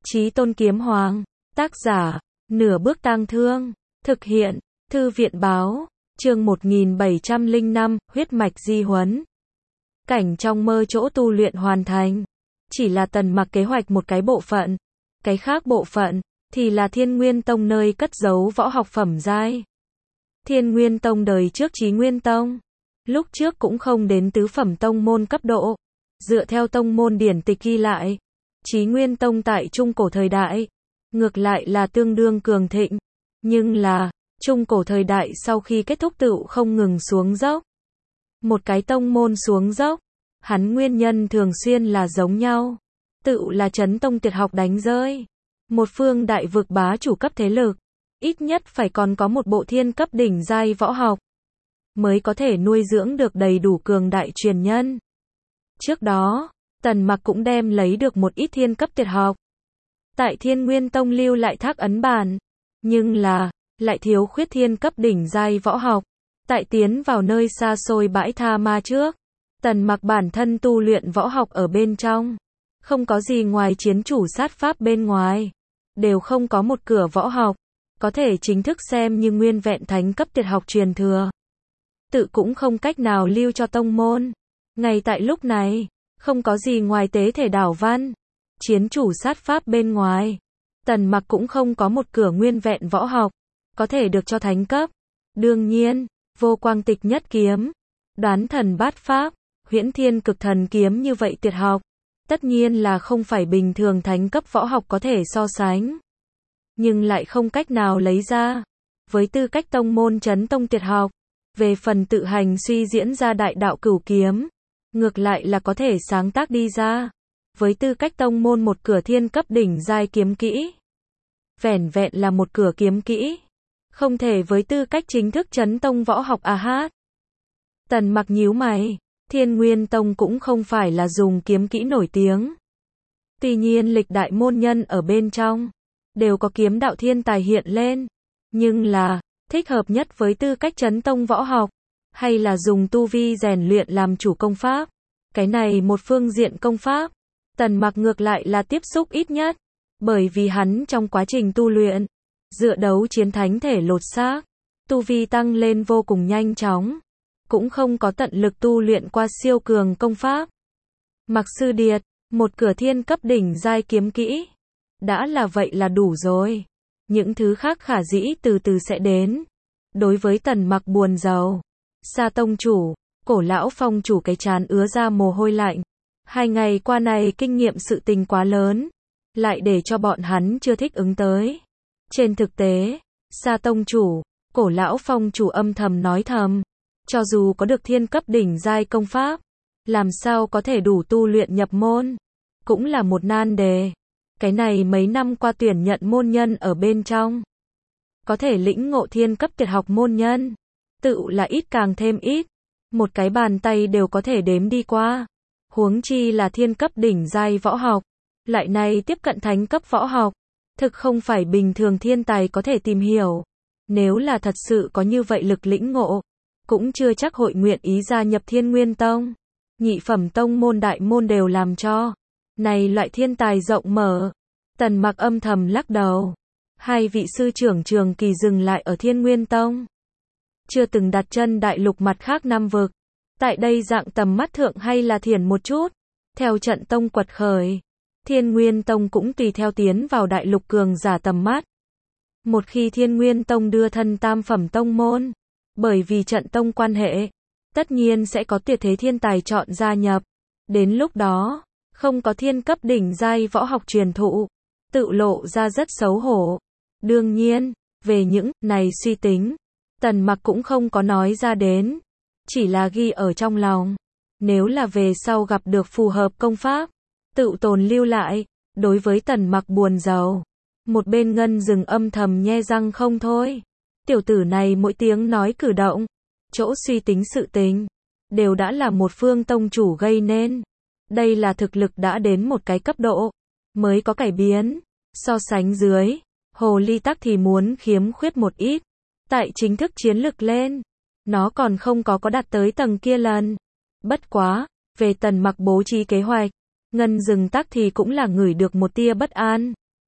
Chí Tôn Kiếm Hoàng, tác giả, Nửa Bước Tang Thương, thực hiện, Thư viện báo, chương 1705, huyết mạch di huấn. Cảnh trong mơ chỗ tu luyện hoàn thành. Chỉ là Tần Mặc kế hoạch một cái bộ phận. Cái khác bộ phận, thì là Thiên Nguyên Tông nơi cất giấu võ học phẩm giai. Thiên Nguyên Tông đời trước Chí Nguyên Tông. Lúc trước cũng không đến tứ phẩm tông môn cấp độ. Dựa theo tông môn điển tịch ghi lại, Chí Nguyên Tông tại trung cổ thời đại, ngược lại là tương đương cường thịnh. Nhưng là, trung cổ thời đại sau khi kết thúc tựu không ngừng xuống dốc. Một cái tông môn xuống dốc, hắn nguyên nhân thường xuyên là giống nhau. Tựu là Chấn Tông tuyệt học đánh rơi. Một phương đại vực bá chủ cấp thế lực, ít nhất phải còn có một bộ thiên cấp đỉnh giai võ học, mới có thể nuôi dưỡng được đầy đủ cường đại truyền nhân. Trước đó, Tần Mặc cũng đem lấy được một ít thiên cấp tuyệt học. Tại Thiên Nguyên Tông lưu lại thác ấn bản. Nhưng là, lại thiếu khuyết thiên cấp đỉnh giai võ học. Tại tiến vào nơi xa xôi bãi tha ma trước, Tần Mặc bản thân tu luyện võ học ở bên trong. Không có gì ngoài chiến chủ sát pháp bên ngoài. Đều không có một cửa võ học, có thể chính thức xem như nguyên vẹn thánh cấp tuyệt học truyền thừa. Tự cũng không cách nào lưu cho tông môn. Ngay tại lúc này, không có gì ngoài tế thể đảo văn, chiến chủ sát pháp bên ngoài. Tần Mặc cũng không có một cửa nguyên vẹn võ học, có thể được cho thánh cấp. Đương nhiên, vô quang tịch nhất kiếm, đoán thần bát pháp, huyễn thiên cực thần kiếm như vậy tuyệt học, tất nhiên là không phải bình thường thánh cấp võ học có thể so sánh. Nhưng lại không cách nào lấy ra. Với tư cách tông môn Chấn Tông tuyệt học, về phần tự hành suy diễn ra đại đạo cửu kiếm, ngược lại là có thể sáng tác đi ra. Với tư cách tông môn một cửa thiên cấp đỉnh giai kiếm kỹ. Vẻn vẹn là một cửa kiếm kỹ. Không thể với tư cách chính thức Chấn Tông võ học hát. Tần Mặc nhíu mày. Thiên Nguyên Tông cũng không phải là dùng kiếm kỹ nổi tiếng. Tuy nhiên lịch đại môn nhân ở bên trong, đều có kiếm đạo thiên tài hiện lên. Nhưng là, thích hợp nhất với tư cách Chấn Tông võ học, hay là dùng tu vi rèn luyện làm chủ công pháp. Cái này một phương diện công pháp, Tần Mặc ngược lại là tiếp xúc ít nhất. Bởi vì hắn trong quá trình tu luyện, dựa đấu chiến thánh thể lột xác, tu vi tăng lên vô cùng nhanh chóng. Cũng không có tận lực tu luyện qua siêu cường công pháp. Mặc Sư Điệt, một cửa thiên cấp đỉnh giai kiếm kỹ. Đã là vậy là đủ rồi. Những thứ khác khả dĩ từ từ sẽ đến. Đối với Tần Mặc buồn rầu. Sa tông chủ, Cổ lão phong chủ cái trán ứa ra mồ hôi lạnh. 2 ngày qua này kinh nghiệm sự tình quá lớn, lại để cho bọn hắn chưa thích ứng tới. Trên thực tế, Sa tông chủ, Cổ lão phong chủ âm thầm nói thầm, cho dù có được thiên cấp đỉnh giai công pháp, làm sao có thể đủ tu luyện nhập môn, cũng là một nan đề. Cái này mấy năm qua tuyển nhận môn nhân ở bên trong, có thể lĩnh ngộ thiên cấp tuyệt học môn nhân, tự là ít càng thêm ít, một cái bàn tay đều có thể đếm đi qua. Huống chi là thiên cấp đỉnh giai võ học, lại này tiếp cận thánh cấp võ học, thực không phải bình thường thiên tài có thể tìm hiểu. Nếu là thật sự có như vậy lực lĩnh ngộ, cũng chưa chắc hội nguyện ý gia nhập Thiên Nguyên Tông. Nhị phẩm tông môn đại môn đều làm cho này loại thiên tài rộng mở. Tần Mặc âm thầm lắc đầu. 2 vị sư trưởng trường kỳ dừng lại ở Thiên Nguyên Tông, chưa từng đặt chân đại lục mặt khác năm vực. Tại đây dạng tầm mắt thượng hay là thiển một chút. Theo trận tông quật khởi, Thiên Nguyên Tông cũng tùy theo tiến vào đại lục cường giả tầm mắt. Một khi Thiên Nguyên Tông đưa thân tam phẩm tông môn, bởi vì trận tông quan hệ, tất nhiên sẽ có tuyệt thế thiên tài chọn gia nhập. Đến lúc đó, không có thiên cấp đỉnh giai võ học truyền thụ, tự lộ ra rất xấu hổ. Đương nhiên, về những này suy tính, Tần Mặc cũng không có nói ra đến, chỉ là ghi ở trong lòng. Nếu là về sau gặp được phù hợp công pháp, tự tồn lưu lại. Đối với Tần Mặc buồn rầu, một bên Ngân Dừng âm thầm nhe răng không thôi. Tiểu tử này mỗi tiếng nói cử động, chỗ suy tính sự tình, đều đã là một phương tông chủ gây nên. Đây là thực lực đã đến một cái cấp độ, mới có cải biến. So sánh dưới, Hồ Ly Tắc thì muốn khiếm khuyết một ít. Tại chính thức chiến lực lên, nó còn không có đạt tới tầng kia lần. Bất quá, về Tần Mặc bố trí kế hoạch, Ngân Dừng Tắc thì cũng là ngửi được một tia bất an.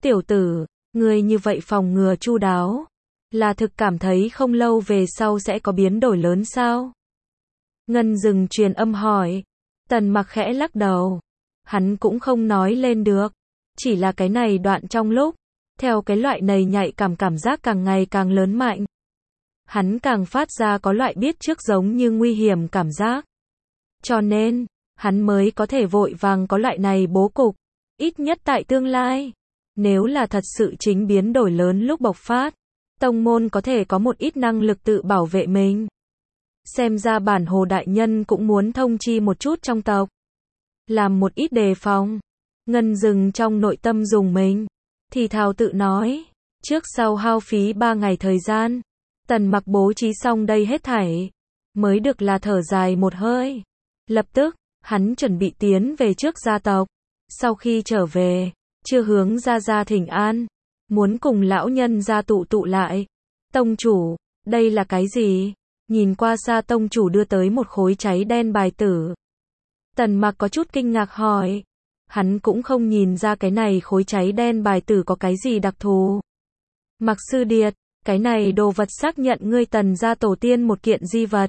Tiểu tử, ngươi như vậy phòng ngừa chu đáo, là thực cảm thấy không lâu về sau sẽ có biến đổi lớn sao? Ngân Dừng truyền âm hỏi. Tần Mặc khẽ lắc đầu. Hắn cũng không nói lên được. Chỉ là cái này đoạn trong lúc, theo cái loại này nhạy cảm giác càng ngày càng lớn mạnh. Hắn càng phát ra có loại biết trước giống như nguy hiểm cảm giác. Cho nên, hắn mới có thể vội vàng có loại này bố cục. Ít nhất tại tương lai. Nếu là thật sự chính biến đổi lớn lúc bộc phát, tông môn có thể có một ít năng lực tự bảo vệ mình. Xem ra bản Hồ đại nhân cũng muốn thông chi một chút trong tộc. Làm một ít đề phòng. Ngân Dừng trong nội tâm dùng mình. Thì thào tự nói. Trước sau hao phí 3 ngày thời gian. Tần Mặc bố trí xong đây hết thảy. Mới được là thở dài một hơi. Lập tức, hắn chuẩn bị tiến về trước gia tộc. Sau khi trở về, chưa hướng ra thỉnh an. Muốn cùng lão nhân gia tụ lại. Tông chủ, đây là cái gì? Nhìn qua xa tông chủ đưa tới một khối cháy đen bài tử. Tần Mặc có chút kinh ngạc hỏi. Hắn cũng không nhìn ra cái này khối cháy đen bài tử có cái gì đặc thù. Mặc sư điệt, cái này đồ vật xác nhận ngươi Tần gia tổ tiên một kiện di vật.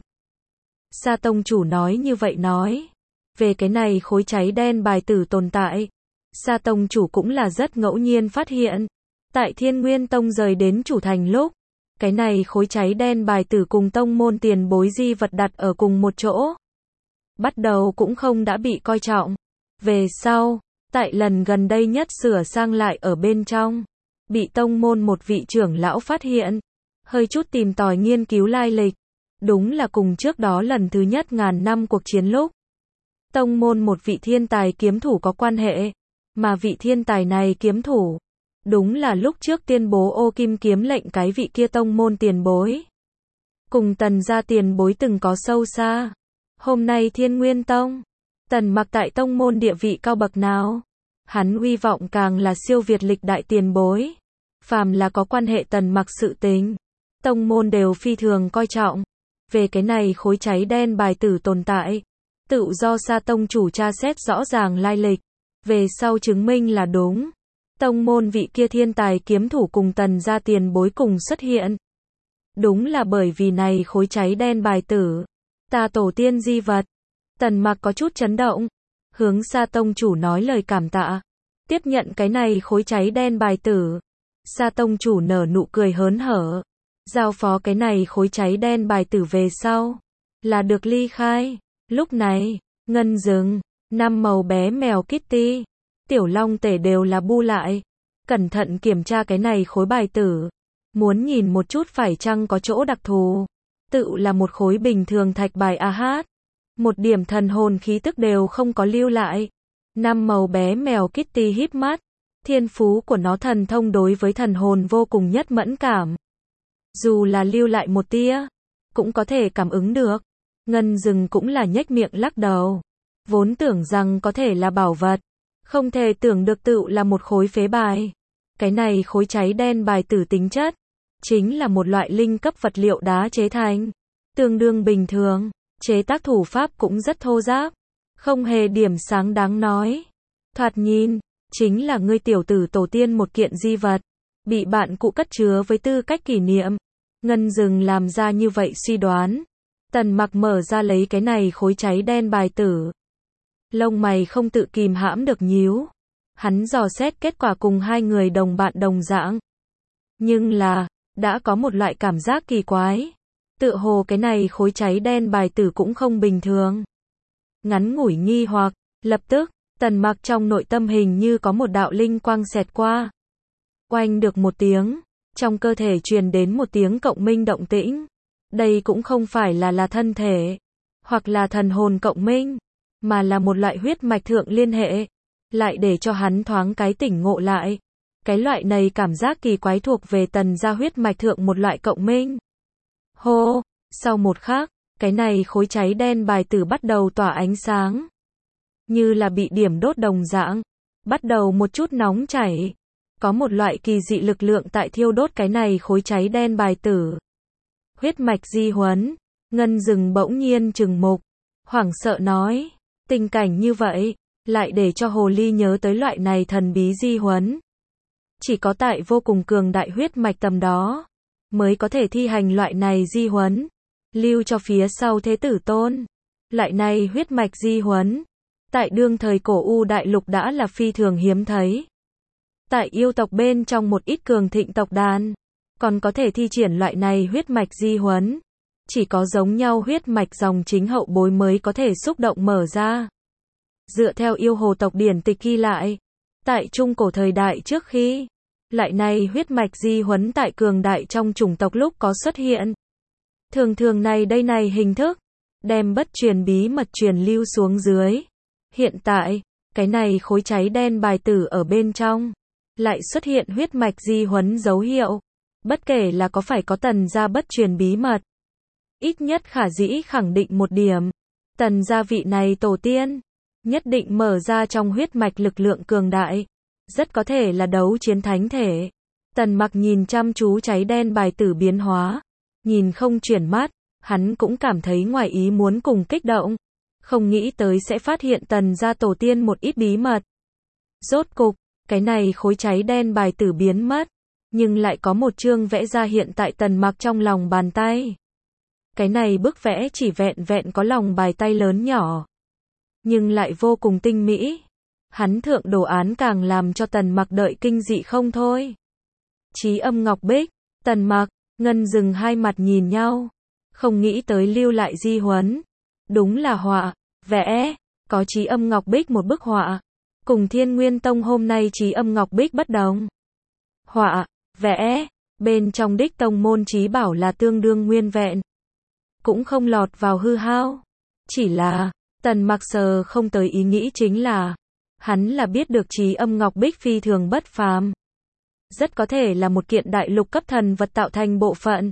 Sa tông chủ nói như vậy nói. Về cái này khối cháy đen bài tử tồn tại. Sa tông chủ cũng là rất ngẫu nhiên phát hiện. Tại Thiên Nguyên Tông rời đến chủ thành lúc. Cái này khối cháy đen bài tử cùng tông môn tiền bối di vật đặt ở cùng một chỗ. Bắt đầu cũng không đã bị coi trọng. Về sau, tại lần gần đây nhất sửa sang lại ở bên trong. Bị tông môn một vị trưởng lão phát hiện. Hơi chút tìm tòi nghiên cứu lai lịch. Đúng là cùng trước đó lần thứ nhất ngàn năm cuộc chiến lúc. Tông môn một vị thiên tài kiếm thủ có quan hệ. Mà vị thiên tài này kiếm thủ. Đúng là lúc trước tuyên bố ô kim kiếm lệnh cái vị kia tông môn tiền bối. Cùng Tần gia tiền bối từng có sâu xa. Hôm nay Thiên Nguyên Tông. Tần Mặc tại tông môn địa vị cao bậc nào? Hắn uy vọng càng là siêu việt lịch đại tiền bối. Phàm là có quan hệ Tần Mặc sự tình. Tông môn đều phi thường coi trọng. Về cái này khối cháy đen bài tử tồn tại. Tự do Sa tông chủ tra xét rõ ràng lai lịch. Về sau chứng minh là đúng. Tông môn vị kia thiên tài kiếm thủ cùng Tần gia tiền bối cùng xuất hiện. Đúng là bởi vì này khối cháy đen bài tử. Ta tổ tiên di vật. Tần Mặc có chút chấn động. Hướng Sa tông chủ nói lời cảm tạ. Tiếp nhận cái này khối cháy đen bài tử. Sa tông chủ nở nụ cười hớn hở. Giao phó cái này khối cháy đen bài tử về sau. Là được ly khai. Lúc này, Ngân Dừng, 5 màu bé mèo Kitty. Tiểu Long Tể đều là bu lại. Cẩn thận kiểm tra cái này khối bài tử. Muốn nhìn một chút phải chăng có chỗ đặc thù. Tự là một khối bình thường thạch bài AH. Một điểm thần hồn khí tức đều không có lưu lại. 5 màu bé mèo Kitty híp mắt. Thiên phú của nó thần thông đối với thần hồn vô cùng nhất mẫn cảm. Dù là lưu lại một tia, cũng có thể cảm ứng được. Ngân Dừng cũng là nhếch miệng lắc đầu. Vốn tưởng rằng có thể là bảo vật. Không thể tưởng được tự là một khối phế bài. Cái này khối cháy đen bài tử tính chất. Chính là một loại linh cấp vật liệu đá chế thành. Tương đương bình thường. Chế tác thủ pháp cũng rất thô ráp. Không hề điểm sáng đáng nói. Thoạt nhìn, chính là ngươi tiểu tử tổ tiên một kiện di vật. Bị bạn cụ cất chứa với tư cách kỷ niệm. Ngân Dừng làm ra như vậy suy đoán. Tần Mặc mở ra lấy cái này khối cháy đen bài tử. Lông mày không tự kìm hãm được nhíu. Hắn dò xét kết quả cùng hai người đồng bạn đồng dạng. Nhưng là, đã có một loại cảm giác kỳ quái. Tựa hồ cái này khối cháy đen bài tử cũng không bình thường. Ngắn ngủi nghi hoặc, lập tức, Tần Mặc trong nội tâm hình như có một đạo linh quang xẹt qua. Oanh được một tiếng, trong cơ thể truyền đến một tiếng cộng minh động tĩnh. Đây cũng không phải là thân thể, hoặc là thần hồn cộng minh, mà là một loại huyết mạch thượng liên hệ. Lại để cho hắn thoáng cái tỉnh ngộ lại. Cái loại này cảm giác kỳ quái thuộc về Tần gia huyết mạch thượng một loại cộng minh. Hô, sau một khắc, cái này khối cháy đen bài tử bắt đầu tỏa ánh sáng. Như là bị điểm đốt đồng dạng. Bắt đầu một chút nóng chảy. Có một loại kỳ dị lực lượng tại thiêu đốt cái này khối cháy đen bài tử. Huyết mạch di huấn. Ngân Dừng bỗng nhiên trừng mục. Hoảng sợ nói. Tình cảnh như vậy, lại để cho hồ ly nhớ tới loại này thần bí di huấn. Chỉ có tại vô cùng cường đại huyết mạch tầm đó, mới có thể thi hành loại này di huấn, lưu cho phía sau thế tử tôn. Loại này huyết mạch di huấn, tại đương thời cổ U đại lục đã là phi thường hiếm thấy. Tại yêu tộc bên trong một ít cường thịnh tộc đàn, còn có thể thi triển loại này huyết mạch di huấn. Chỉ có giống nhau huyết mạch dòng chính hậu bối mới có thể xúc động mở ra. Dựa theo yêu hồ tộc điển tịch ghi lại, tại trung cổ thời đại trước khi, loại này huyết mạch di huấn tại cường đại trong chủng tộc lúc có xuất hiện. Thường thường này hình thức, đem bất truyền bí mật truyền lưu xuống dưới. Hiện tại, cái này khối cháy đen bài tử ở bên trong, lại xuất hiện huyết mạch di huấn dấu hiệu. Bất kể là có phải có tần gia bất truyền bí mật, ít nhất khả dĩ khẳng định một điểm, tần gia vị này tổ tiên, nhất định mở ra trong huyết mạch lực lượng cường đại, rất có thể là đấu chiến thánh thể. Tần Mặc nhìn chăm chú cháy đen bài tử biến hóa, nhìn không chuyển mắt, hắn cũng cảm thấy ngoài ý muốn cùng kích động, không nghĩ tới sẽ phát hiện tần gia tổ tiên một ít bí mật. Rốt cục, cái này khối cháy đen bài tử biến mất, nhưng lại có một chương vẽ ra hiện tại Tần Mặc trong lòng bàn tay. Cái này bức vẽ chỉ vẹn vẹn có lòng bài tay lớn nhỏ, nhưng lại vô cùng tinh mỹ. Hắn thượng đồ án càng làm cho Tần Mặc đợi kinh dị không thôi. Chí Âm Ngọc Bích, Tần Mặc, Ngân dừng hai mặt nhìn nhau, không nghĩ tới lưu lại di huấn. Đúng là họa, vẽ, có Chí Âm Ngọc Bích một bức họa, cùng Thiên Nguyên Tông hôm nay Chí Âm Ngọc Bích bất đồng. Họa, vẽ, bên trong đích tông môn chí bảo là tương đương nguyên vẹn, cũng không lọt vào hư hao. Chỉ là, Tần Mặc sờ không tới ý nghĩ chính là, hắn là biết được Chí Âm Ngọc Bích phi thường bất phàm. Rất có thể là một kiện đại lục cấp thần vật tạo thành bộ phận.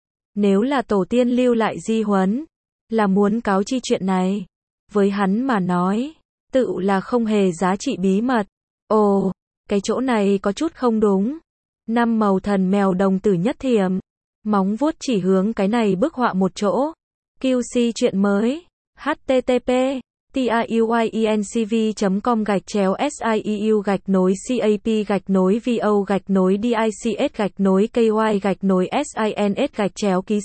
Nếu là tổ tiên lưu lại di huấn, là muốn cáo chi chuyện này. Với hắn mà nói, tự là không hề giá trị bí mật. Ồ, cái chỗ này có chút không đúng. Năm màu thần mèo đồng tử nhất thiểm, móng vuốt chỉ hướng cái này bức họa một chỗ. QC chuyện mới. http tayuyencv.com/siep-vo-dics-ky-sins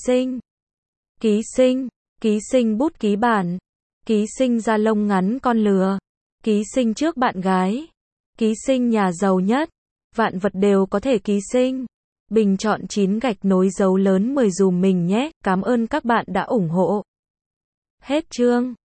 ký sinh bút ký bản, ký sinh da lông ngắn con lừa, ký sinh trước bạn gái, ký sinh nhà giàu nhất, vạn vật đều có thể ký sinh. Bình chọn 9 dấu lớn 10 dùm mình nhé, cảm ơn các bạn đã ủng hộ. Hết chương.